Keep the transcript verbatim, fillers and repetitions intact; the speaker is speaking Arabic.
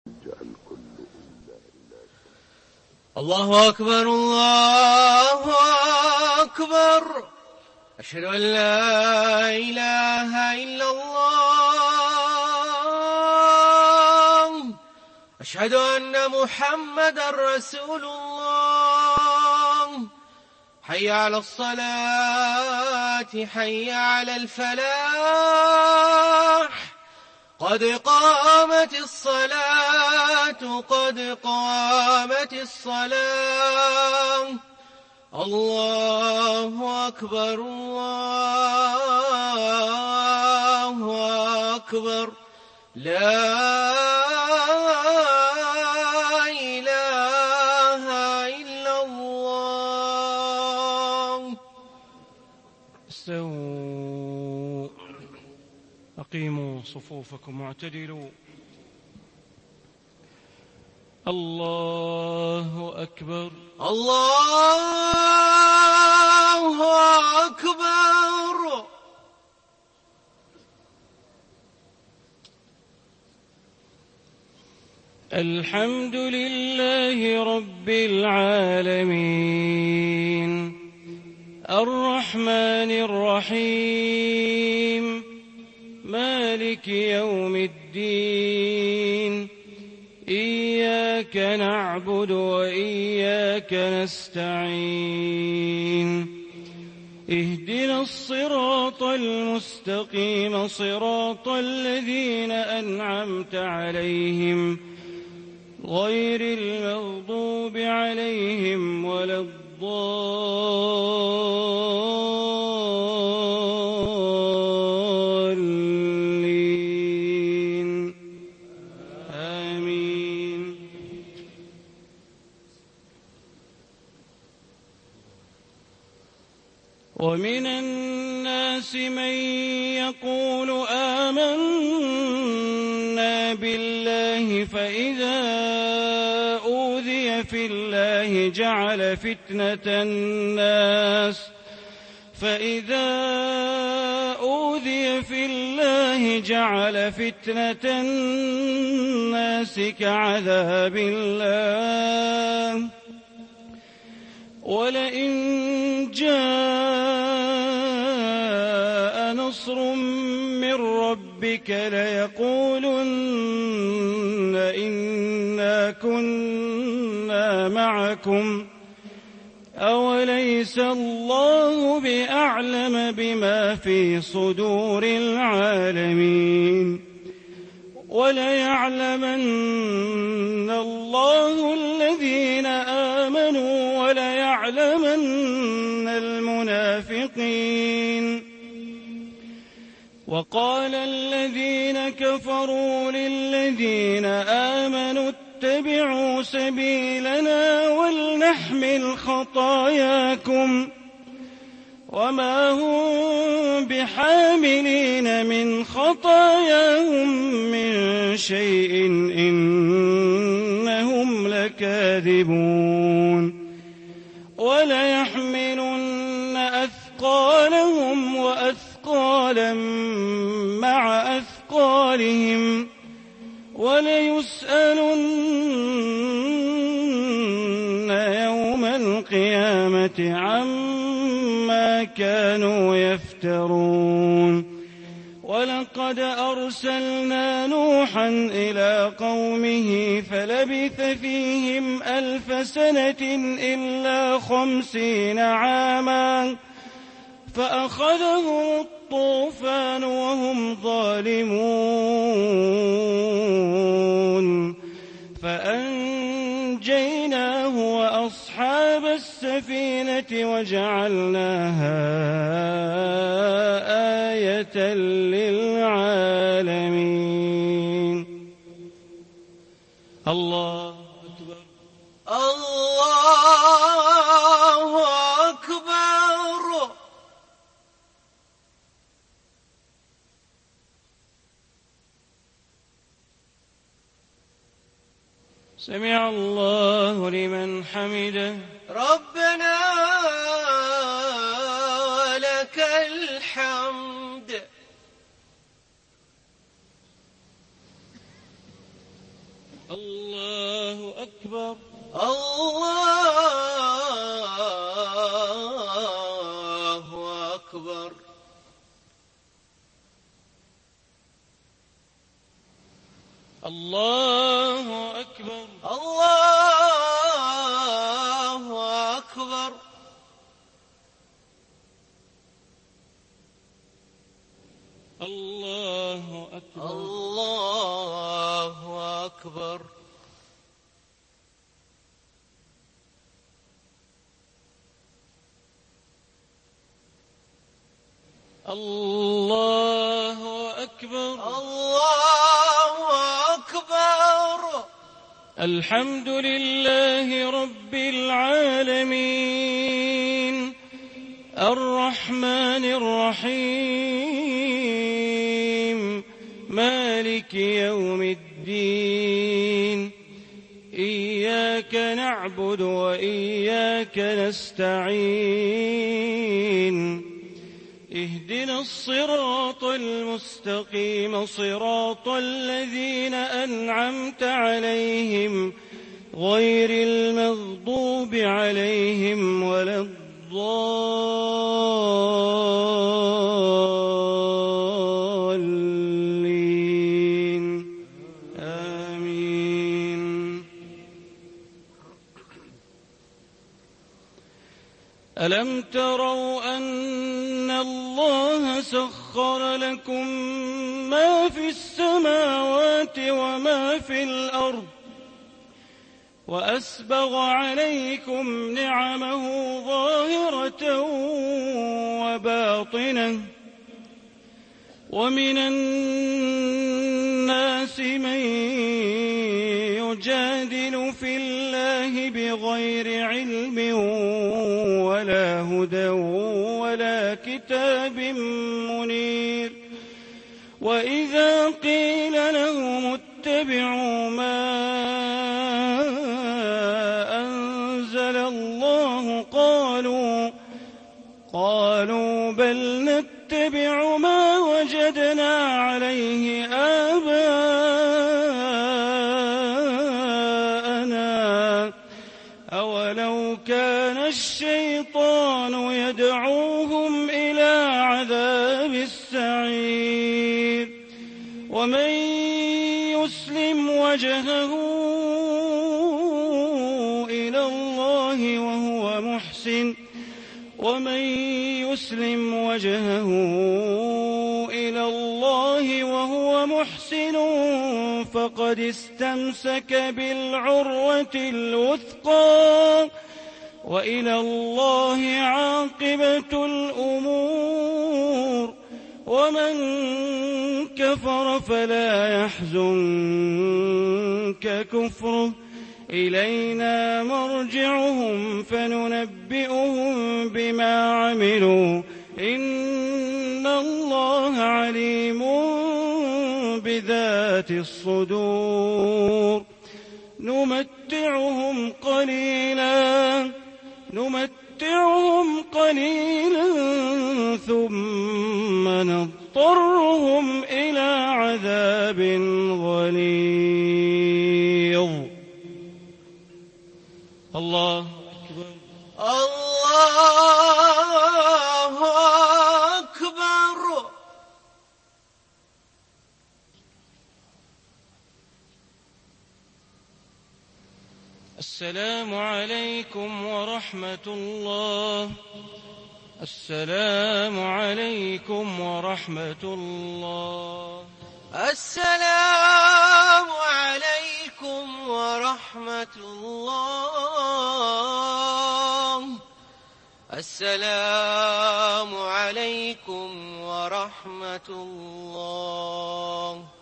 الله أكبر الله أكبر. أشهد أن لا إله إلا الله. أشهد أن محمدا رسول الله. حي على الصلاة حي على الفلاح. قد قامت الصلاة قد قامت الصلاة. الله أكبر الله أكبر. لا إله إلا الله. استووا أقيموا صفوفكم واعتدلوا. الله أكبر الله أكبر. الحمد لله رب العالمين الرحمن الرحيم مالك يوم الدين. إياك نعبد وإياك نستعين. اهدنا الصراط المستقيم صراط الذين أنعمت عليهم غير المغضوب عليهم ولا الضالين. آمين. ومن الناس من يقول آمنا بالله فإذا أوذي في الله جعل فتنة الناس فإذا أوذي في الله جعل فتنة الناس كعذاب الله. ولئن جاء نصر من ربك ليقولن إنا كنا معكم أوليس الله بأعلم بما في صدور العالمين. وليعلمن الله الذين آمنوا وليعلمن المنافقين. وقال الذين كفروا للذين آمنوا اتبعوا سبيلنا ولنحمل خطاياكم وما هم بحاملين من خطاياهم من شيء إنهم لكاذبون. وليحملن أثقالهم وأثقالا مع أثقالهم وليسألن يوم القيامة عما كانوا يفترون. ولقد أرسلنا نوحا إلى قومه فلبث فيهم ألف سنة إلا خمسين عاما فأخذهم الطوفان وهم ظالمون فأنجيناه وأصحاب السفينة وجعلناها آية للعالمين. الله أكبر الله أكبر. سمع الله لمن حمده. ربنا ولك الحمد. الله أكبر. الله أكبر. الله أكبر. الله أكبر. الله أكبر. الله أكبر. الله أكبر. الله أكبر. الحمد لله رب العالمين الرحمن الرحيم مالك يوم الدين إياك نعبد وإياك نستعين اهدنا الصراط المستقيم صراط الذين أنعمت عليهم غير المغضوب عليهم ولا الضالين آمين. ألم تروا أن الله سخر لكم ما في السماوات وما في الأرض وأسبغ عليكم نعمه ظاهرة وباطنة ومن الناس من يجادل في الله بغير علم ولا هدى ولا كتاب منير وإذا قيل لهم اتبعوا ما أنزل الله قالوا قالوا بل نتبع ما وجدنا عليه آباءنا أولو كان الشيطان يدعوهم إلى عذاب السعير ومن يسلم وجهه إلى الله وهو محسن ومن يسلم وجهه إلى الله وهو محسن فقد استمسك بالعروة الوثقى وإلى الله عاقبة الأمور ومن كفر فلا يحزنك كفره إلينا مرجعهم فننبئهم بما عملوا إن الله عليم بذات الصدور نمتعهم قليلا نمتعهم قليلا ثم نضطرهم إلى عذاب غليظ. الله أكبر. الله أكبر. السلام عليكم ورحمة الله. السلام عليكم ورحمة الله. السلام عليكم ورحمة الله. السلام عليكم ورحمة الله.